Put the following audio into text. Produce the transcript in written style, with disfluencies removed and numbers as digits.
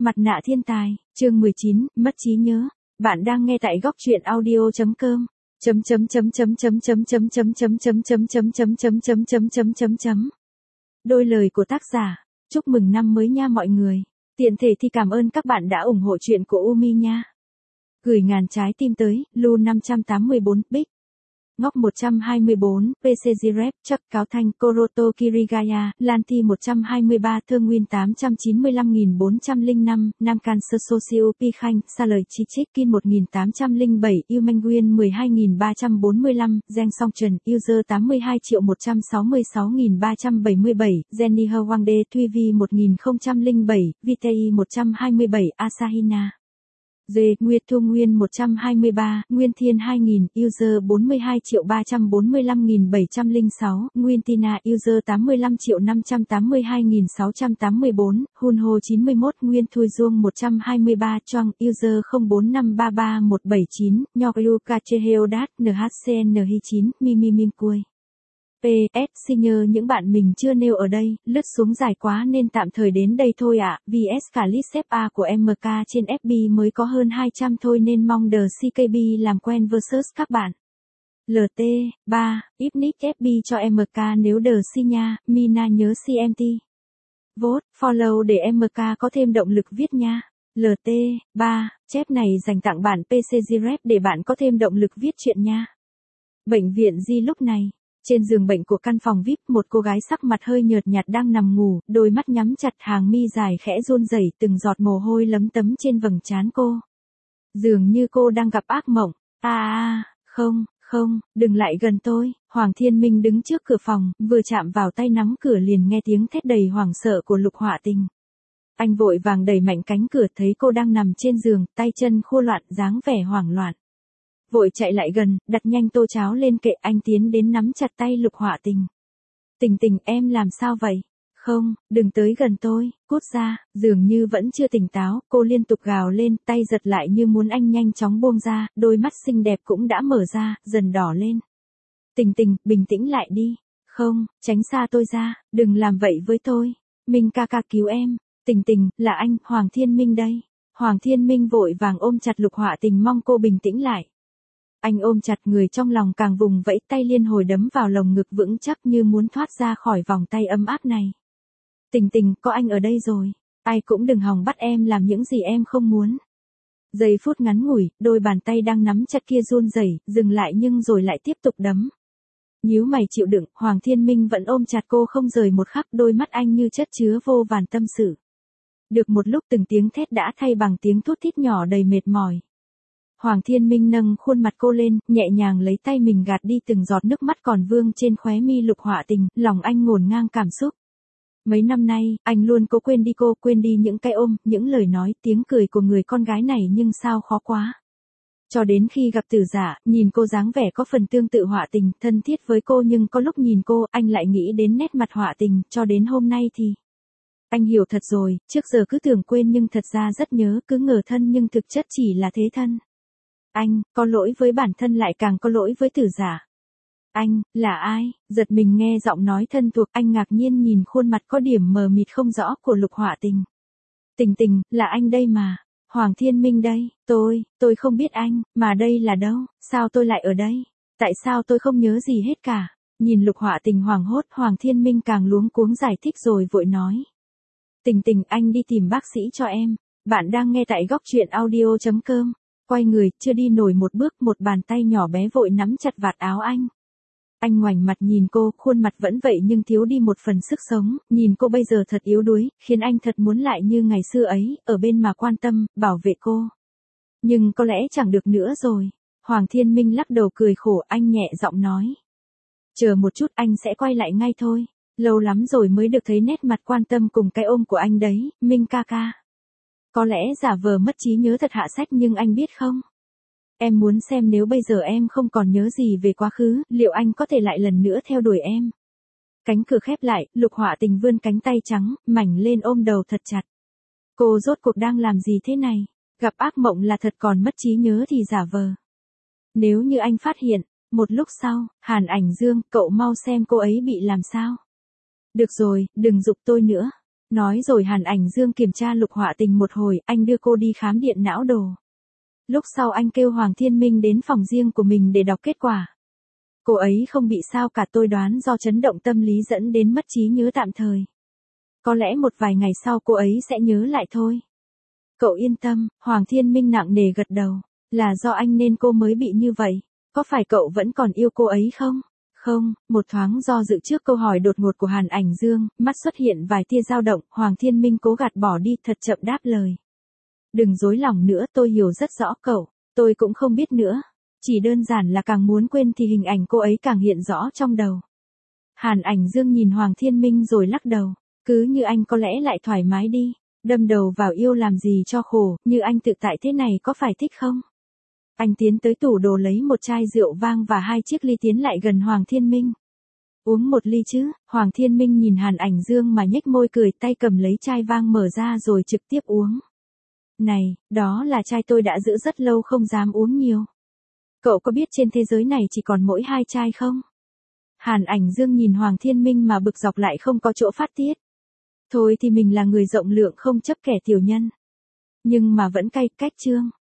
Mặt nạ thiên tài, chương 19, mất trí nhớ. Bạn đang nghe tại góc truyện audio.com. Đôi lời của tác giả. Chúc mừng năm mới nha mọi người. Tiện thể thì cảm ơn các bạn đã ủng hộ chuyện của Umi nha. Gửi ngàn trái tim tới, Lu 584, Bích. Ngóc 124, PCG Rep, Chắc Cáo Thanh, Koroto Kirigaya, Lanti 123, Thương Nguyên 895.405, Nam Can Sơ Socio Pi Khanh, Sa Lời Chi Chích Kin 1807, Yêu Manh Nguyên 12.345, Giang Song Trần, User 82.166.377, Jenny Hơ Wang De Thuy Vi 1007, Vitei 127, Asahina. Dê, Nguyệt Thu Nguyên 123, Nguyên Thiên 2000, User 42.345.706, Nguyên Tina, User 85.582.684, Hunho 91, Nguyên Thui Dương 123, Choang, User 04533179, Nhokyuka Cheheodat, NHCN 9, Mimi Mim Cui. PS, xin nhờ những bạn mình chưa nêu ở đây, lướt xuống dài quá nên tạm thời đến đây thôi ạ. VS cả list xếp A của MK trên FB mới có hơn 200 thôi nên mong The CKB làm quen versus các bạn. LT, 3, Ipnic FB cho MK nếu The C nha, Mina nhớ CMT. Vote, follow để MK có thêm động lực viết nha. LT, 3, chép này dành tặng bản PCG Rep để bạn có thêm động lực viết chuyện nha. Bệnh viện Di lúc này. Trên giường bệnh của căn phòng VIP, một cô gái sắc mặt hơi nhợt nhạt đang nằm ngủ, đôi mắt nhắm chặt, hàng mi dài khẽ run rẩy, từng giọt mồ hôi lấm tấm trên vầng trán cô. Dường như cô đang gặp ác mộng. Không, đừng lại gần tôi. Hoàng Thiên Minh đứng trước cửa phòng, vừa chạm vào tay nắm cửa liền nghe tiếng thét đầy hoảng sợ của Lục Họa Tình. Anh vội vàng đẩy mạnh cánh cửa, thấy cô đang nằm trên giường, tay chân khô loạn, dáng vẻ hoảng loạn. Vội chạy lại gần, đặt nhanh tô cháo lên kệ, anh tiến đến nắm chặt tay Lục Họa Tình. Tình, em làm sao vậy? Không, đừng tới gần tôi, cút ra. Dường như vẫn chưa tỉnh táo, cô liên tục gào lên, tay giật lại như muốn anh nhanh chóng buông ra, đôi mắt xinh đẹp cũng đã mở ra, dần đỏ lên. Tình, bình tĩnh lại đi. Không, tránh xa tôi ra, đừng làm vậy với tôi. Minh ca cứu em. Tình, là anh, Hoàng Thiên Minh đây. Hoàng Thiên Minh vội vàng ôm chặt Lục Họa Tình mong cô bình tĩnh lại. Anh ôm chặt người trong lòng càng vùng vẫy, tay liên hồi đấm vào lồng ngực vững chắc như muốn thoát ra khỏi vòng tay ấm áp này. Tình, có anh ở đây rồi. Ai cũng đừng hòng bắt em làm những gì em không muốn. Giây phút ngắn ngủi, đôi bàn tay đang nắm chặt kia run rẩy, dừng lại nhưng rồi lại tiếp tục đấm. Nhíu mày chịu đựng, Hoàng Thiên Minh vẫn ôm chặt cô không rời một khắc, đôi mắt anh như chất chứa vô vàn tâm sự. Được một lúc từng tiếng thét đã thay bằng tiếng thút thít nhỏ đầy mệt mỏi. Hoàng Thiên Minh nâng khuôn mặt cô lên, nhẹ nhàng lấy tay mình gạt đi từng giọt nước mắt còn vương trên khóe mi Lục Họa Tình, lòng anh ngổn ngang cảm xúc. Mấy năm nay, anh luôn cố quên đi cô, quên đi những cái ôm, những lời nói, tiếng cười của người con gái này nhưng sao khó quá. Cho đến khi gặp Tử Giả, nhìn cô dáng vẻ có phần tương tự Họa Tình, thân thiết với cô nhưng có lúc nhìn cô, anh lại nghĩ đến nét mặt Họa Tình, cho đến hôm nay thì. Anh hiểu thật rồi, trước giờ cứ tưởng quên nhưng thật ra rất nhớ, cứ ngờ thân nhưng thực chất chỉ là thế thân. Anh, có lỗi với bản thân lại càng có lỗi với Tử Giả. Anh, là ai? Giật mình nghe giọng nói thân thuộc, anh ngạc nhiên nhìn khuôn mặt có điểm mờ mịt không rõ của Lục Họa Tình. Tình, là anh đây mà. Hoàng Thiên Minh đây, tôi không biết anh, mà đây là đâu, sao tôi lại ở đây? Tại sao tôi không nhớ gì hết cả? Nhìn Lục Họa Tình hoảng hốt, Hoàng Thiên Minh càng luống cuống giải thích rồi vội nói. Tình, anh đi tìm bác sĩ cho em. Bạn đang nghe tại góc truyện audio.com. Quay người, chưa đi nổi một bước, một bàn tay nhỏ bé vội nắm chặt vạt áo anh. Anh ngoảnh mặt nhìn cô, khuôn mặt vẫn vậy nhưng thiếu đi một phần sức sống, nhìn cô bây giờ thật yếu đuối, khiến anh thật muốn lại như ngày xưa ấy, ở bên mà quan tâm, bảo vệ cô. Nhưng có lẽ chẳng được nữa rồi. Hoàng Thiên Minh lắc đầu cười khổ, anh nhẹ giọng nói. Chờ một chút, anh sẽ quay lại ngay thôi. Lâu lắm rồi mới được thấy nét mặt quan tâm cùng cái ôm của anh đấy, Minh ca. Có lẽ giả vờ mất trí nhớ thật hạ sách nhưng anh biết không? Em muốn xem nếu bây giờ em không còn nhớ gì về quá khứ, liệu anh có thể lại lần nữa theo đuổi em? Cánh cửa khép lại, Lục Họa Tình vươn cánh tay trắng, mảnh lên ôm đầu thật chặt. Cô rốt cuộc đang làm gì thế này? Gặp ác mộng là thật còn mất trí nhớ thì giả vờ. Nếu như anh phát hiện, một lúc sau, Hàn Ảnh Dương, cậu mau xem cô ấy bị làm sao. Được rồi, đừng giục tôi nữa. Nói rồi Hàn Ảnh Dương kiểm tra Lục Họa Tình một hồi, anh đưa cô đi khám điện não đồ. Lúc sau anh kêu Hoàng Thiên Minh đến phòng riêng của mình để đọc kết quả. Cô ấy không bị sao cả, tôi đoán do chấn động tâm lý dẫn đến mất trí nhớ tạm thời. Có lẽ một vài ngày sau cô ấy sẽ nhớ lại thôi. Cậu yên tâm, Hoàng Thiên Minh nặng nề gật đầu. Là do anh nên cô mới bị như vậy. Có phải cậu vẫn còn yêu cô ấy không? Không, một thoáng do dự trước câu hỏi đột ngột của Hàn Ảnh Dương, mắt xuất hiện vài tia dao động, Hoàng Thiên Minh cố gạt bỏ đi thật chậm đáp lời. Đừng dối lòng nữa, tôi hiểu rất rõ cậu, tôi cũng không biết nữa. Chỉ đơn giản là càng muốn quên thì hình ảnh cô ấy càng hiện rõ trong đầu. Hàn Ảnh Dương nhìn Hoàng Thiên Minh rồi lắc đầu, cứ như anh có lẽ lại thoải mái đi, đâm đầu vào yêu làm gì cho khổ, như anh tự tại thế này có phải thích không? Anh tiến tới tủ đồ lấy một chai rượu vang và 2 chiếc ly tiến lại gần Hoàng Thiên Minh. Uống một ly chứ, Hoàng Thiên Minh nhìn Hàn Ảnh Dương mà nhếch môi cười, tay cầm lấy chai vang mở ra rồi trực tiếp uống. Này, đó là chai tôi đã giữ rất lâu không dám uống nhiều. Cậu có biết trên thế giới này chỉ còn mỗi 2 chai không? Hàn Ảnh Dương nhìn Hoàng Thiên Minh mà bực dọc lại không có chỗ phát tiết. Thôi thì mình là người rộng lượng không chấp kẻ tiểu nhân. Nhưng mà vẫn cay cách chương.